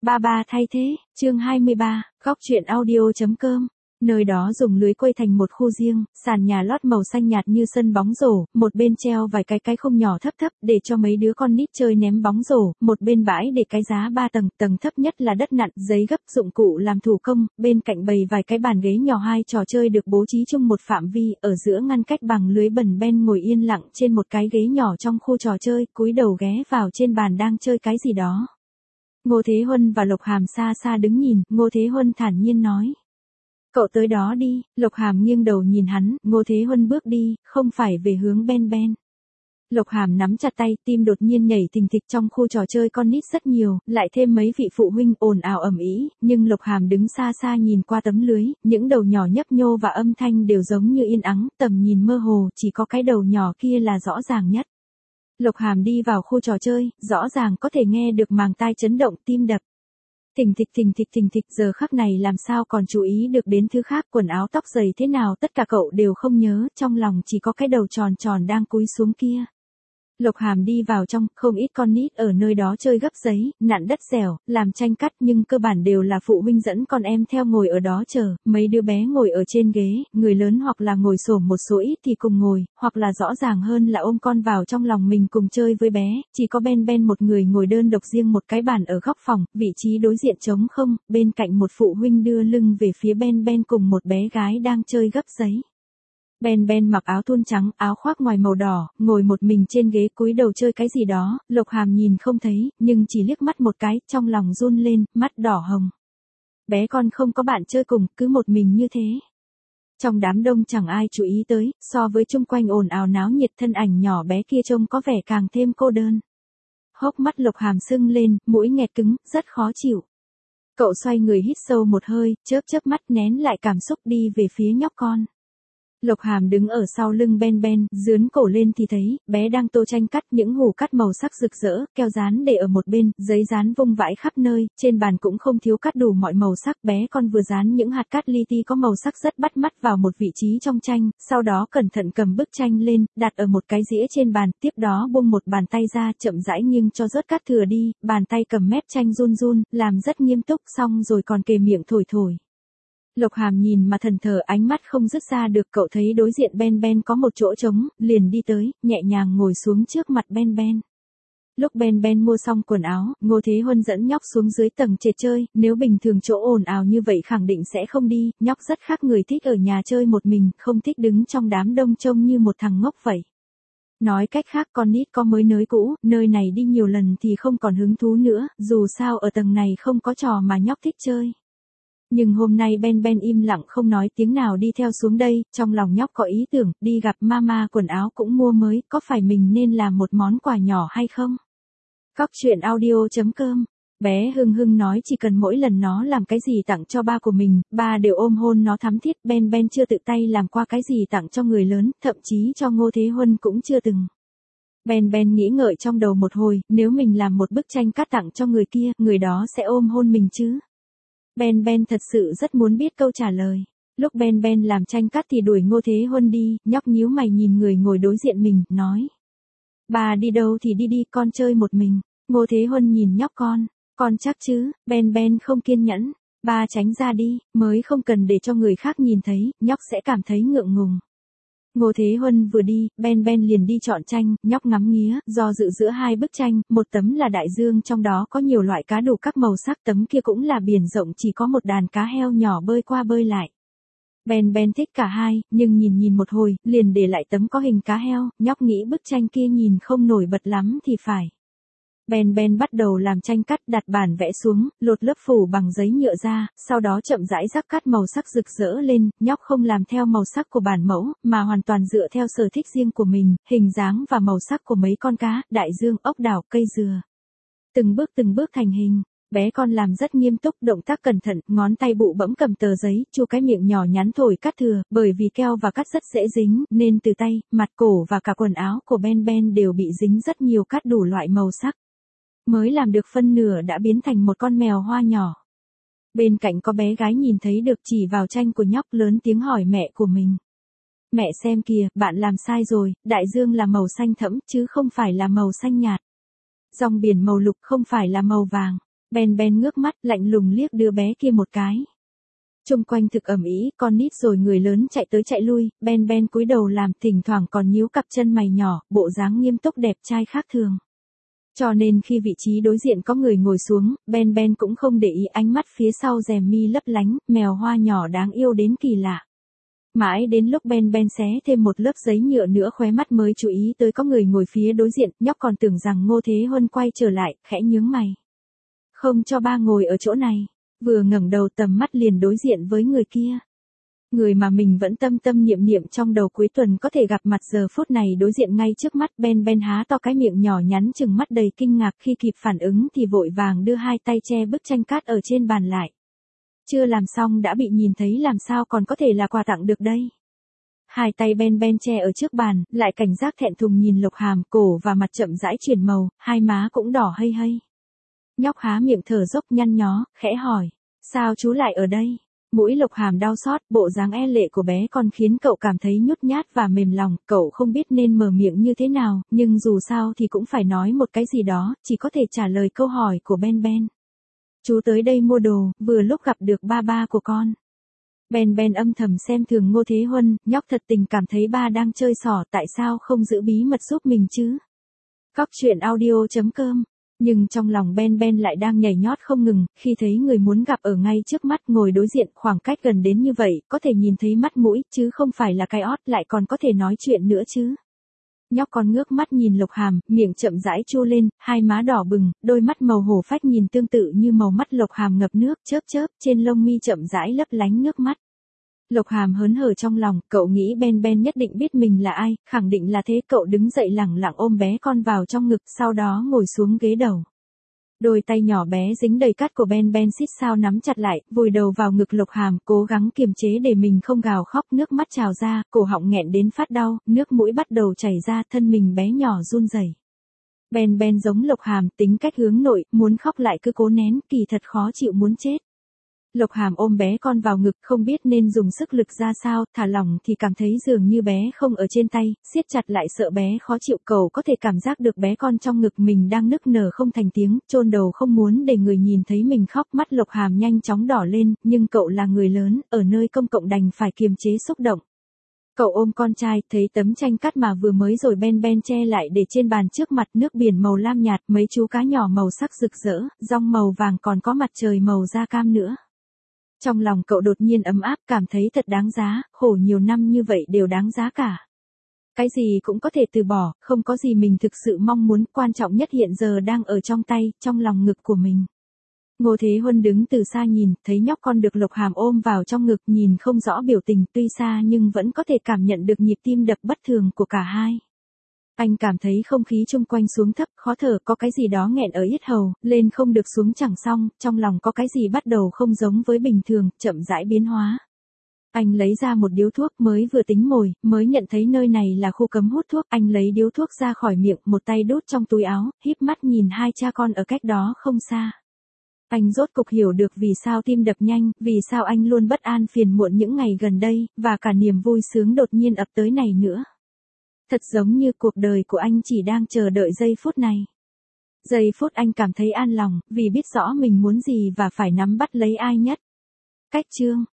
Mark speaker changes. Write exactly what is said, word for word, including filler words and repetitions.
Speaker 1: Ba ba thay thế, chương hai mươi ba, góc truyện audio.com. Nơi đó dùng lưới quây thành một khu riêng, sàn nhà lót màu xanh nhạt như sân bóng rổ, một bên treo vài cái cái khung nhỏ thấp thấp để cho mấy đứa con nít chơi ném bóng rổ, một bên bãi để cái giá ba tầng, tầng thấp nhất là đất nặn, giấy gấp, dụng cụ làm thủ công, bên cạnh bày vài cái bàn ghế nhỏ, hai trò chơi được bố trí chung một phạm vi, ở giữa ngăn cách bằng lưới bần ben ngồi yên lặng trên một cái ghế nhỏ trong khu trò chơi, cúi đầu ghé vào trên bàn đang chơi cái gì đó. Ngô Thế Huân và Lộc Hàm xa xa đứng nhìn, Ngô Thế Huân thản nhiên nói. Cậu tới đó đi, Lộc Hàm nghiêng đầu nhìn hắn, Ngô Thế Huân bước đi, không phải về hướng Ben Ben. Lộc Hàm nắm chặt tay, tim đột nhiên nhảy thình thịch, trong khu trò chơi con nít rất nhiều, lại thêm mấy vị phụ huynh ồn ào ầm ĩ, nhưng Lộc Hàm đứng xa xa nhìn qua tấm lưới, những đầu nhỏ nhấp nhô và âm thanh đều giống như yên ắng, tầm nhìn mơ hồ, chỉ có cái đầu nhỏ kia là rõ ràng nhất. Lộc Hàm đi vào khu trò chơi, rõ ràng có thể nghe được màng tai chấn động, tim đập. Thình thịch thình thịch thình thịch, giờ khắc này làm sao còn chú ý được đến thứ khác, quần áo tóc giày thế nào tất cả cậu đều không nhớ, trong lòng chỉ có cái đầu tròn tròn đang cúi xuống kia. Lộc Hàm đi vào trong, không ít con nít ở nơi đó chơi gấp giấy, nặn đất dẻo, làm tranh cắt, nhưng cơ bản đều là phụ huynh dẫn con em theo ngồi ở đó chờ, mấy đứa bé ngồi ở trên ghế, người lớn hoặc là ngồi xổm một số ít thì cùng ngồi, hoặc là rõ ràng hơn là ôm con vào trong lòng mình cùng chơi với bé, chỉ có Ben Ben một người ngồi đơn độc riêng một cái bàn ở góc phòng, vị trí đối diện trống không, bên cạnh một phụ huynh đưa lưng về phía Ben Ben cùng một bé gái đang chơi gấp giấy. Ben Ben mặc áo thun trắng, áo khoác ngoài màu đỏ, ngồi một mình trên ghế cúi đầu chơi cái gì đó, Lộc Hàm nhìn không thấy, nhưng chỉ liếc mắt một cái, trong lòng run lên, mắt đỏ hồng. Bé con không có bạn chơi cùng, cứ một mình như thế. Trong đám đông chẳng ai chú ý tới, so với chung quanh ồn ào náo nhiệt, thân ảnh nhỏ bé kia trông có vẻ càng thêm cô đơn. Hốc mắt Lộc Hàm sưng lên, mũi nghẹt cứng, rất khó chịu. Cậu xoay người hít sâu một hơi, chớp chớp mắt nén lại cảm xúc đi về phía nhóc con. Lộc Hàm đứng ở sau lưng Ben Ben, dướn cổ lên thì thấy, bé đang tô tranh cắt, những hủ cắt màu sắc rực rỡ, keo dán để ở một bên, giấy dán vung vãi khắp nơi, trên bàn cũng không thiếu cắt đủ mọi màu sắc, bé con vừa dán những hạt cắt li ti có màu sắc rất bắt mắt vào một vị trí trong tranh, sau đó cẩn thận cầm bức tranh lên, đặt ở một cái dĩa trên bàn, tiếp đó buông một bàn tay ra, chậm rãi nghiêng cho rớt cắt thừa đi, bàn tay cầm mép tranh run run, làm rất nghiêm túc, xong rồi còn kề miệng thổi thổi. Lộc Hàm nhìn mà thần thờ, ánh mắt không dứt ra được, cậu thấy đối diện Ben Ben có một chỗ trống, liền đi tới, nhẹ nhàng ngồi xuống trước mặt Ben Ben. Lúc Ben Ben mua xong quần áo, Ngô Thế Huân dẫn nhóc xuống dưới tầng trệt chơi, nếu bình thường chỗ ồn ào như vậy khẳng định sẽ không đi, nhóc rất khác người, thích ở nhà chơi một mình, không thích đứng trong đám đông trông như một thằng ngốc vậy. Nói cách khác, con nít có mới nới cũ, nơi này đi nhiều lần thì không còn hứng thú nữa, dù sao ở tầng này không có trò mà nhóc thích chơi. Nhưng hôm nay Ben Ben im lặng không nói tiếng nào đi theo xuống đây, trong lòng nhóc có ý tưởng, đi gặp mama quần áo cũng mua mới, có phải mình nên làm một món quà nhỏ hay không? Góc truyện audio.com. Bé Hưng Hưng nói chỉ cần mỗi lần nó làm cái gì tặng cho ba của mình, ba đều ôm hôn nó thắm thiết. Ben Ben chưa tự tay làm qua cái gì tặng cho người lớn, thậm chí cho Ngô Thế Huân cũng chưa từng. Ben Ben nghĩ ngợi trong đầu một hồi, nếu mình làm một bức tranh cắt tặng cho người kia, người đó sẽ ôm hôn mình chứ? Ben Ben thật sự rất muốn biết câu trả lời. Lúc Ben Ben làm tranh cắt thì đuổi Ngô Thế Huân đi, nhóc nhíu mày nhìn người ngồi đối diện mình, nói. Bà đi đâu thì đi đi, con chơi một mình. Ngô Thế Huân nhìn nhóc con, con chắc chứ? Ben Ben không kiên nhẫn. Ba tránh ra đi, mới không cần để cho người khác nhìn thấy, nhóc sẽ cảm thấy ngượng ngùng. Ngô Thế Huân vừa đi, Ben Ben liền đi chọn tranh, nhóc ngắm nghía, do dự giữa hai bức tranh, một tấm là đại dương trong đó có nhiều loại cá đủ các màu sắc, tấm kia cũng là biển rộng chỉ có một đàn cá heo nhỏ bơi qua bơi lại. Ben Ben thích cả hai, nhưng nhìn nhìn một hồi, liền để lại tấm có hình cá heo, nhóc nghĩ bức tranh kia nhìn không nổi bật lắm thì phải. Ben Ben bắt đầu làm tranh cắt, đặt bản vẽ xuống, lột lớp phủ bằng giấy nhựa ra, sau đó chậm rãi rắc cắt màu sắc rực rỡ lên, nhóc không làm theo màu sắc của bản mẫu, mà hoàn toàn dựa theo sở thích riêng của mình, hình dáng và màu sắc của mấy con cá, đại dương, ốc đảo, cây dừa. Từng bước từng bước thành hình, bé con làm rất nghiêm túc, động tác cẩn thận, ngón tay bụ bẫm cầm tờ giấy, chu cái miệng nhỏ nhắn thổi cắt thừa, bởi vì keo và cắt rất dễ dính, nên từ tay, mặt, cổ và cả quần áo của Ben Ben đều bị dính rất nhiều cắt đủ loại màu sắc. Mới làm được phân nửa đã biến thành một con mèo hoa nhỏ. Bên cạnh có bé gái nhìn thấy được, chỉ vào tranh của nhóc, lớn tiếng hỏi mẹ của mình. Mẹ xem kìa, bạn làm sai rồi, đại dương là màu xanh thẫm, chứ không phải là màu xanh nhạt. Dòng biển màu lục không phải là màu vàng. Ben Ben ngước mắt, lạnh lùng liếc đứa bé kia một cái. Chung quanh thực ầm ĩ, con nít rồi người lớn chạy tới chạy lui, Ben Ben cúi đầu làm, thỉnh thoảng còn nhíu cặp chân mày nhỏ, bộ dáng nghiêm túc đẹp trai khác thường. Cho nên khi vị trí đối diện có người ngồi xuống, Ben Ben cũng không để ý, ánh mắt phía sau rèm mi lấp lánh, mèo hoa nhỏ đáng yêu đến kỳ lạ. Mãi đến lúc Ben Ben xé thêm một lớp giấy nhựa nữa khóe mắt mới chú ý tới có người ngồi phía đối diện, nhóc còn tưởng rằng Ngô Thế Huân quay trở lại, khẽ nhướng mày. Không cho ba ngồi ở chỗ này, vừa ngẩng đầu tầm mắt liền đối diện với người kia. Người mà mình vẫn tâm tâm niệm niệm trong đầu cuối tuần có thể gặp mặt giờ phút này đối diện ngay trước mắt. Ben Ben há to cái miệng nhỏ nhắn chừng mắt đầy kinh ngạc, khi kịp phản ứng thì vội vàng đưa hai tay che bức tranh cát ở trên bàn lại. Chưa làm xong đã bị nhìn thấy, làm sao còn có thể là quà tặng được đây. Hai tay Ben Ben che ở trước bàn, lại cảnh giác thẹn thùng nhìn Lục Hàm, cổ và mặt chậm rãi chuyển màu, hai má cũng đỏ hây hây. Nhóc há miệng thở dốc nhăn nhó, khẽ hỏi, sao chú lại ở đây? Mũi Lục Hàm đau xót, bộ dáng e lệ của bé con khiến cậu cảm thấy nhút nhát và mềm lòng, cậu không biết nên mở miệng như thế nào, nhưng dù sao thì cũng phải nói một cái gì đó, chỉ có thể trả lời câu hỏi của Ben Ben. Chú tới đây mua đồ, vừa lúc gặp được ba ba của con. Ben Ben âm thầm xem thường Ngô Thế Huân, nhóc thật tình cảm thấy ba đang chơi xỏ, tại sao không giữ bí mật giúp mình chứ? Góc truyện audio chấm com. Nhưng trong lòng Ben Ben lại đang nhảy nhót không ngừng, khi thấy người muốn gặp ở ngay trước mắt, ngồi đối diện, khoảng cách gần đến như vậy, có thể nhìn thấy mắt mũi, chứ không phải là cái ót, lại còn có thể nói chuyện nữa chứ. Nhóc còn ngước mắt nhìn Lục Hàm, miệng chậm rãi chu lên, hai má đỏ bừng, đôi mắt màu hổ phách nhìn tương tự như màu mắt Lục Hàm ngập nước, chớp chớp, trên lông mi chậm rãi lấp lánh nước mắt. Lục Hàm hớn hở trong lòng, cậu nghĩ Ben Ben nhất định biết mình là ai, khẳng định là thế, cậu đứng dậy lẳng lặng ôm bé con vào trong ngực, sau đó ngồi xuống ghế đầu. Đôi tay nhỏ bé dính đầy cát của Ben Ben xít sao nắm chặt lại, vùi đầu vào ngực Lục Hàm, cố gắng kiềm chế để mình không gào khóc, nước mắt trào ra, cổ họng nghẹn đến phát đau, nước mũi bắt đầu chảy ra, thân mình bé nhỏ run rẩy. Ben Ben giống Lục Hàm, tính cách hướng nội, muốn khóc lại cứ cố nén, kỳ thật khó chịu muốn chết. Lục Hàm ôm bé con vào ngực, không biết nên dùng sức lực ra sao, thả lỏng thì cảm thấy dường như bé không ở trên tay, siết chặt lại sợ bé khó chịu, cậu có thể cảm giác được bé con trong ngực mình đang nức nở không thành tiếng, chôn đầu không muốn để người nhìn thấy mình khóc. Mắt Lục Hàm nhanh chóng đỏ lên, nhưng cậu là người lớn, ở nơi công cộng đành phải kiềm chế xúc động. Cậu ôm con trai, thấy tấm tranh cát mà vừa mới rồi Ben Ben che lại để trên bàn trước mặt, nước biển màu lam nhạt, mấy chú cá nhỏ màu sắc rực rỡ, rong màu vàng, còn có mặt trời màu da cam nữa. Trong lòng cậu đột nhiên ấm áp, cảm thấy thật đáng giá, khổ nhiều năm như vậy đều đáng giá cả. Cái gì cũng có thể từ bỏ, không có gì mình thực sự mong muốn, quan trọng nhất hiện giờ đang ở trong tay, trong lòng ngực của mình. Ngô Thế Huân đứng từ xa nhìn, thấy nhóc con được Lục Hàm ôm vào trong ngực, nhìn không rõ biểu tình, tuy xa nhưng vẫn có thể cảm nhận được nhịp tim đập bất thường của cả hai. Anh cảm thấy không khí chung quanh xuống thấp, khó thở, có cái gì đó nghẹn ở yết hầu, lên không được xuống chẳng xong, trong lòng có cái gì bắt đầu không giống với bình thường, chậm rãi biến hóa. Anh lấy ra một điếu thuốc, mới vừa tính mồi, mới nhận thấy nơi này là khu cấm hút thuốc, anh lấy điếu thuốc ra khỏi miệng, một tay đút trong túi áo, híp mắt nhìn hai cha con ở cách đó không xa. Anh rốt cục hiểu được vì sao tim đập nhanh, vì sao anh luôn bất an phiền muộn những ngày gần đây, và cả niềm vui sướng đột nhiên ập tới này nữa. Thật giống như cuộc đời của anh chỉ đang chờ đợi giây phút này. Giây phút anh cảm thấy an lòng, vì biết rõ mình muốn gì và phải nắm bắt lấy ai nhất. Cách chương